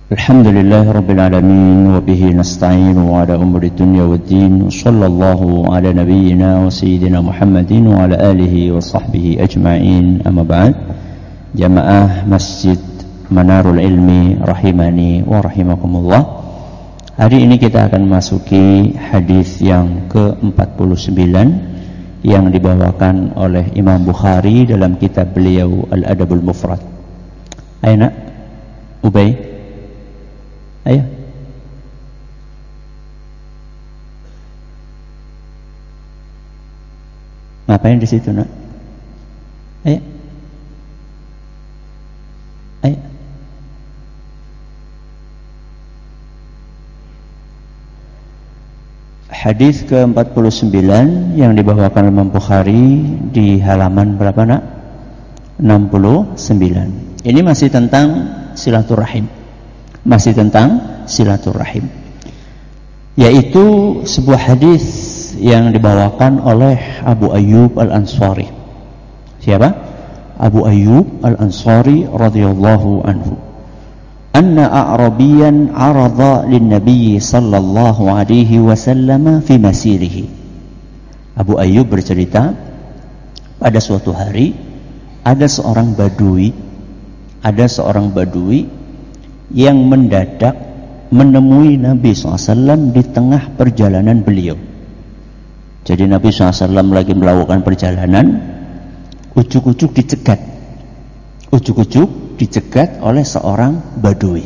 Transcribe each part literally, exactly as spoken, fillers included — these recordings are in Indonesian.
Alhamdulillah Rabbil Alamin wa bihi nasta'in wa ala umuri dunya wa din sallallahu ala nabiyyina wa sayyidina Muhammadin wa ala alihi wa sahbihi ajma'in amma ba'd. Jamaah Masjid Manarul Ilmi rahimani wa rahimakumullah. Hari ini kita akan masuki hadis yang ke empat puluh sembilan yang dibawakan oleh Imam Bukhari dalam kitab beliau Al-Adabul Mufrad. Ayo nak, Ubay. Ayo. Ngapain di situ, nak? Ayo. Ayo. Hadis ke empat puluh sembilan yang dibawakan Imam Bukhari di halaman berapa, nak? enam puluh sembilan. Ini masih tentang silaturahim. Masih tentang silaturahim, yaitu sebuah hadis yang dibawakan oleh Abu Ayyub Al-Ansari. Siapa? Abu Ayyub Al-Ansari radhiyallahu anhu. Anna a'rabiyan 'arada lin-nabiy sallallahu alaihi wasallam fi masirihi. Abu Ayyub bercerita, pada suatu hari ada seorang badui, ada seorang badui yang mendadak menemui Nabi shallallahu alaihi wasallam di tengah perjalanan beliau. Jadi Nabi shallallahu alaihi wasallam lagi melakukan perjalanan, ujuk-ujuk dicegat, ujuk-ujuk dicegat oleh seorang badui.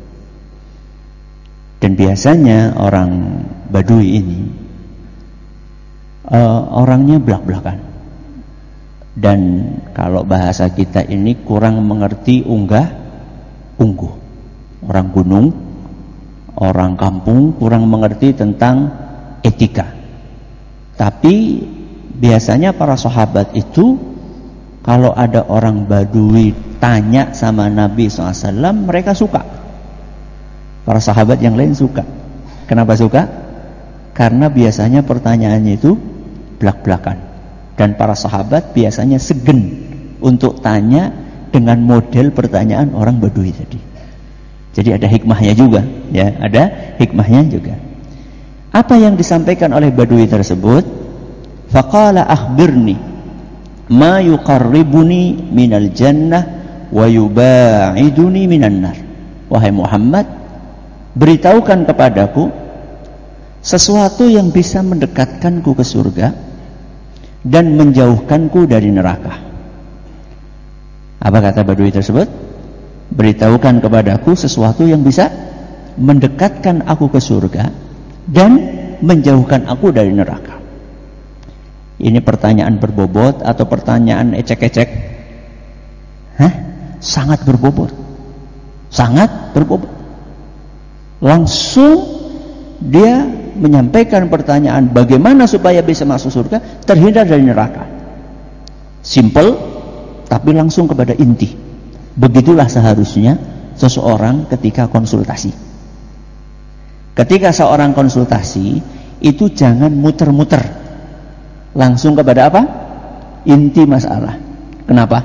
Dan biasanya orang badui ini uh, orangnya belak-belakan. Dan kalau bahasa kita ini kurang mengerti unggah ungguh. Orang gunung, orang kampung kurang mengerti tentang etika. Tapi biasanya para sahabat itu kalau ada orang badui tanya sama Nabi shallallahu alaihi wasallam, mereka suka. Para sahabat yang lain suka. Kenapa suka? Karena biasanya pertanyaannya itu belak-belakan. Dan para sahabat biasanya segen untuk tanya dengan model pertanyaan orang badui tadi. Jadi ada hikmahnya juga, ya, ada hikmahnya juga. Apa yang disampaikan oleh badui tersebut? Faqala akhbirni ma yuqarribuni minal jannah wa yuba'iduni minan nar. Wahai Muhammad, beritahukan kepadaku sesuatu yang bisa mendekatkanku ke surga dan menjauhkanku dari neraka. Apa kata badui tersebut? Beritahukan kepadaku sesuatu yang bisa mendekatkan aku ke surga dan menjauhkan aku dari neraka. Ini pertanyaan berbobot atau pertanyaan ecek-ecek? Hah? Sangat berbobot. Sangat berbobot. Langsung dia menyampaikan pertanyaan bagaimana supaya bisa masuk surga, terhindar dari neraka. Simple, tapi langsung kepada inti. Begitulah seharusnya seseorang ketika konsultasi. Ketika seorang konsultasi itu jangan muter-muter, langsung kepada apa? Inti masalah. Kenapa?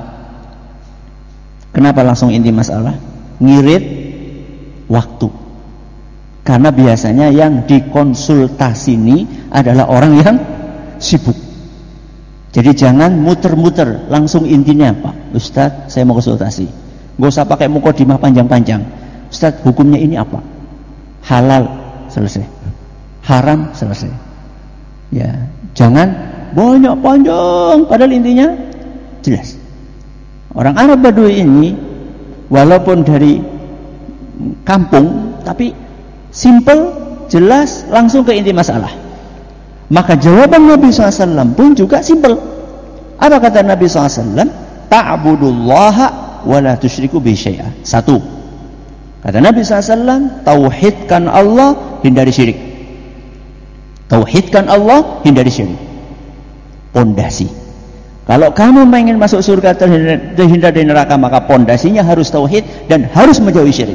Kenapa langsung inti masalah? Ngirit waktu. Karena biasanya yang dikonsultasi ini adalah orang yang sibuk. Jadi jangan muter-muter, langsung intinya apa? Ustadz, saya mau konsultasi. Gak usah pakai mukadimah panjang-panjang. Ustadz, hukumnya ini apa? Halal, selesai. Haram, selesai. Ya, jangan banyak panjang, padahal intinya jelas. Orang Arab Badui ini walaupun dari kampung, tapi simple, jelas, langsung ke inti masalah. Maka jawaban Nabi shallallahu alaihi wasallam pun juga simpel. Apa kata Nabi shallallahu alaihi wasallam? Ta'budullaha wa la tusyriku bihi syai'a. Satu. Kata Nabi shallallahu alaihi wasallam, tauhidkan Allah, hindari syirik. Tauhidkan Allah, hindari syirik. Pondasi. Kalau kamu ingin masuk surga terhindar dari neraka, maka pondasinya harus tauhid dan harus menjauhi syirik.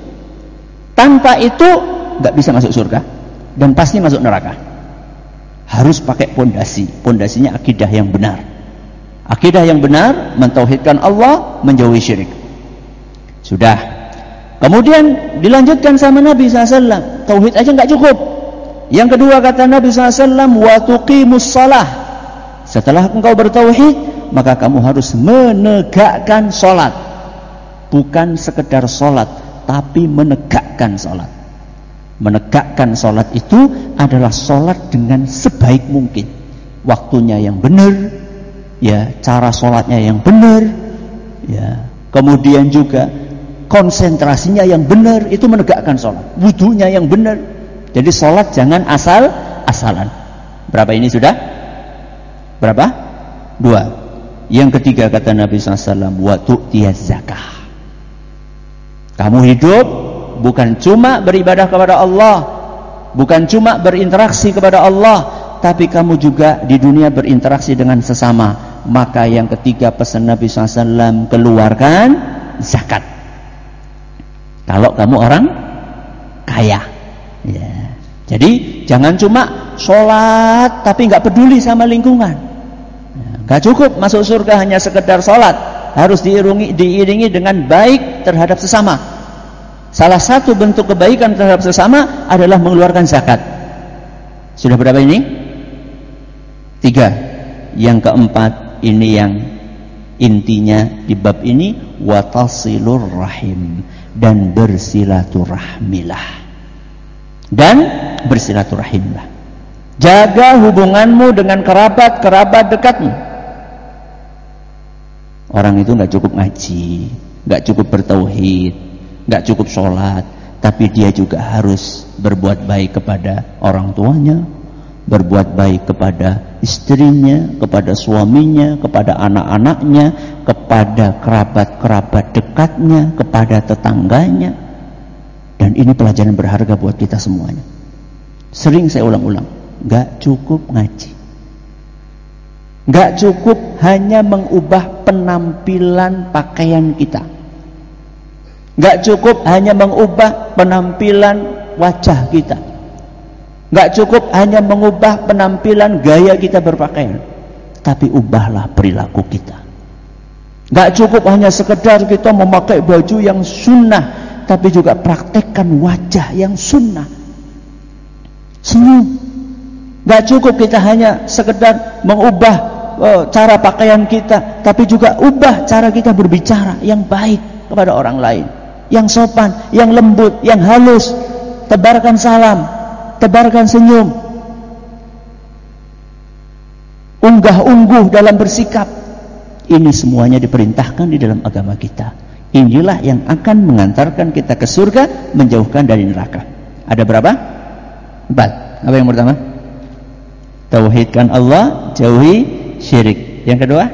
Tanpa itu nggak bisa masuk surga dan pasti masuk neraka. Harus pakai pondasi. Pondasinya akidah yang benar. Akidah yang benar mentauhidkan Allah, menjauhi syirik. Sudah. Kemudian dilanjutkan sama Nabi shallallahu alaihi wasallam, tauhid aja nggak cukup. Yang kedua kata Nabi shallallahu alaihi wasallam, wa tuqimus shalah. Setelah engkau bertauhid, maka kamu harus menegakkan sholat. Bukan sekedar sholat, tapi menegakkan sholat. Menegakkan sholat itu adalah sholat dengan sebaik mungkin. Waktunya yang benar, ya, cara sholatnya yang benar, ya. Kemudian juga konsentrasinya yang benar, itu menegakkan sholat. Wudunya yang benar. Jadi sholat jangan asal-asalan. Berapa ini sudah? Berapa? Dua. Yang ketiga kata Nabi shallallahu alaihi wasallam, wa tu'tiyaz zakah. Kamu hidup bukan cuma beribadah kepada Allah, bukan cuma berinteraksi kepada Allah, tapi kamu juga di dunia berinteraksi dengan sesama. Maka yang ketiga pesan Nabi shallallahu alaihi wasallam, keluarkan zakat. Kalau kamu orang kaya, ya. Jadi jangan cuma sholat tapi nggak peduli sama lingkungan. Nggak cukup masuk surga hanya sekedar sholat, harus diiringi, diiringi dengan baik terhadap sesama. Salah satu bentuk kebaikan terhadap sesama adalah mengeluarkan zakat. Sudah berapa ini? Tiga. Yang keempat, ini yang intinya di bab ini, watasilur rahim, dan bersilaturahmilah. Dan bersilaturahimlah. Jaga hubunganmu dengan kerabat-kerabat dekatmu. Orang itu nggak cukup ngaji, nggak cukup bertauhid, nggak cukup sholat, tapi dia juga harus berbuat baik kepada orang tuanya, berbuat baik kepada istrinya, kepada suaminya, kepada anak-anaknya, kepada kerabat-kerabat dekatnya, kepada tetangganya. Dan ini pelajaran berharga buat kita semuanya. Sering saya ulang-ulang, nggak cukup ngaji, nggak cukup hanya mengubah penampilan pakaian kita, nggak cukup hanya mengubah penampilan wajah kita, nggak cukup hanya mengubah penampilan gaya kita berpakaian, tapi ubahlah perilaku kita. Nggak cukup hanya sekedar kita memakai baju yang sunnah, tapi juga praktekkan wajah yang sunnah. Senyum. Nggak cukup kita hanya sekedar mengubah uh, cara pakaian kita, tapi juga ubah cara kita berbicara yang baik kepada orang lain, yang sopan, yang lembut, yang halus. Tebarkan salam, tebarkan senyum, unggah-ungguh dalam bersikap. Ini semuanya diperintahkan di dalam agama kita. Inilah yang akan mengantarkan kita ke surga, menjauhkan dari neraka. Ada berapa? Empat. Apa yang pertama? Tauhidkan Allah, jauhi syirik. Yang kedua,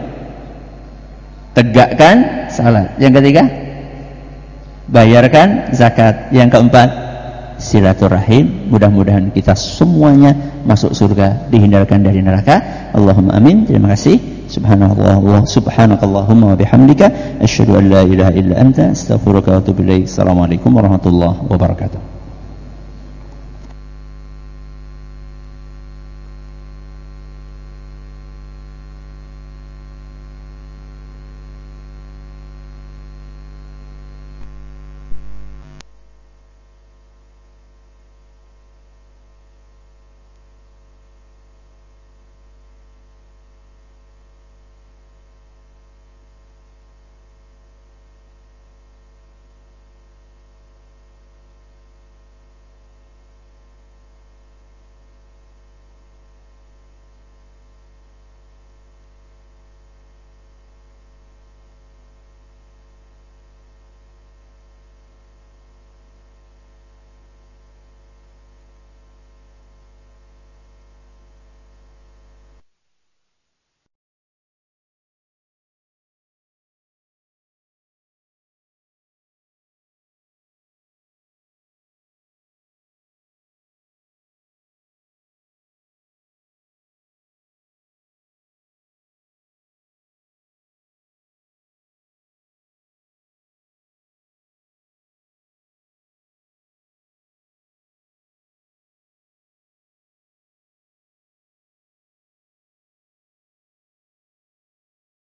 tegakkan salat. Yang ketiga, bayarkan zakat. Yang keempat, silaturahim. Mudah-mudahan kita semuanya masuk surga, dihindarkan dari neraka. Allahumma amin. Terima kasih. Subhanallah, subhanakallahumma wa bihamdika asyhadu an la ilaha illa anta astaghfiruka wa atubu ilaik. Assalamualaikum warahmatullahi wabarakatuh.